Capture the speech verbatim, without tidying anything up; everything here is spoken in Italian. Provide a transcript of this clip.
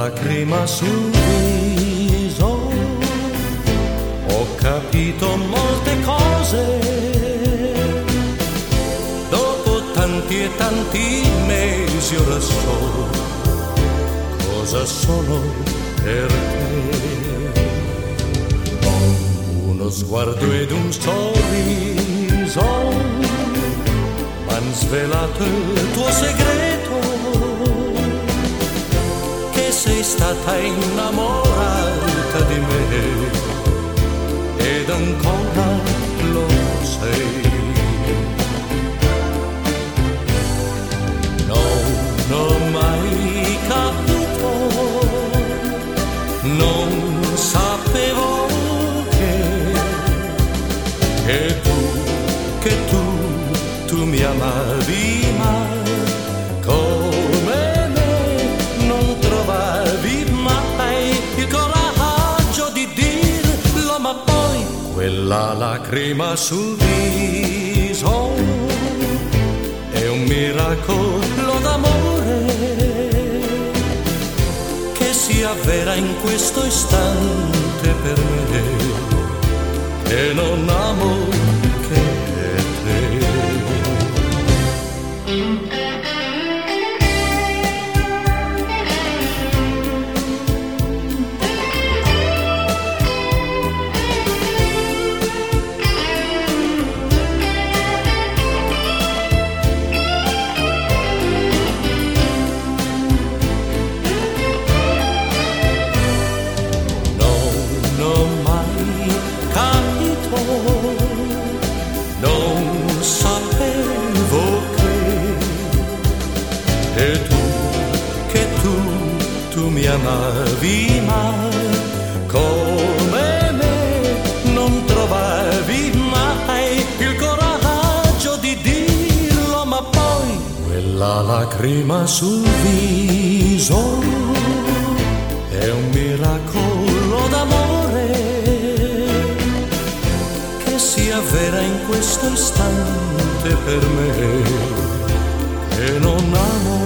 lacrima sul viso, ho capito molte cose, dopo tanti e tanti mesi ora so cosa sono per te. Uno sguardo ed un sorriso m'han svelato il tuo segreto, che sei stata innamorata di me ed ancora lo sei. Non ho mai capito, non sapevo che, che tu, che tu, tu mi amavi, ma come me non trovavi mai il coraggio di dirlo, ma poi quella lacrima sul viso è un miracolo d'amore che si avvera in questo istante per me, che non amo che te. Non sapevo che, che tu, che tu, tu mi amavi, ma come me non trovavi mai il coraggio di dirlo, ma poi quella lacrima sul viso è un miracolo d'amore si avvera in questo istante per me, e non amo